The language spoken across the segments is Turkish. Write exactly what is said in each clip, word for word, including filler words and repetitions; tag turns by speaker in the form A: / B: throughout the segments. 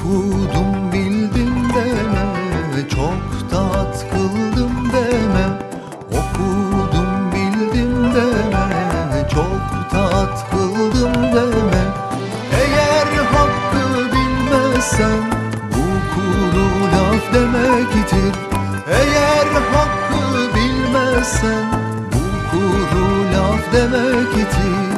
A: Okudum bildim deme, çok tat kıldım deme. Okudum bildim deme, çok tat kıldım deme. Eğer hakkı bilmezsen bu kuru laf demektir. Eğer hakkı bilmezsen bu kuru laf demektir.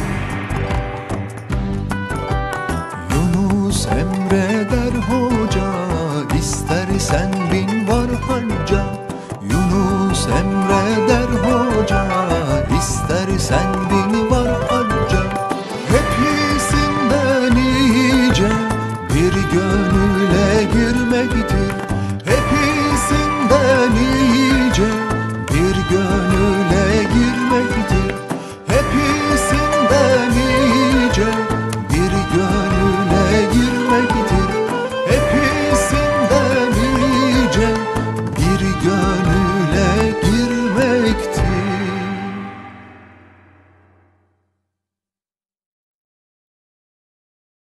A: Yunus emreder hoca, istersen bin var hacca. Yunus emreder hoca, istersen bin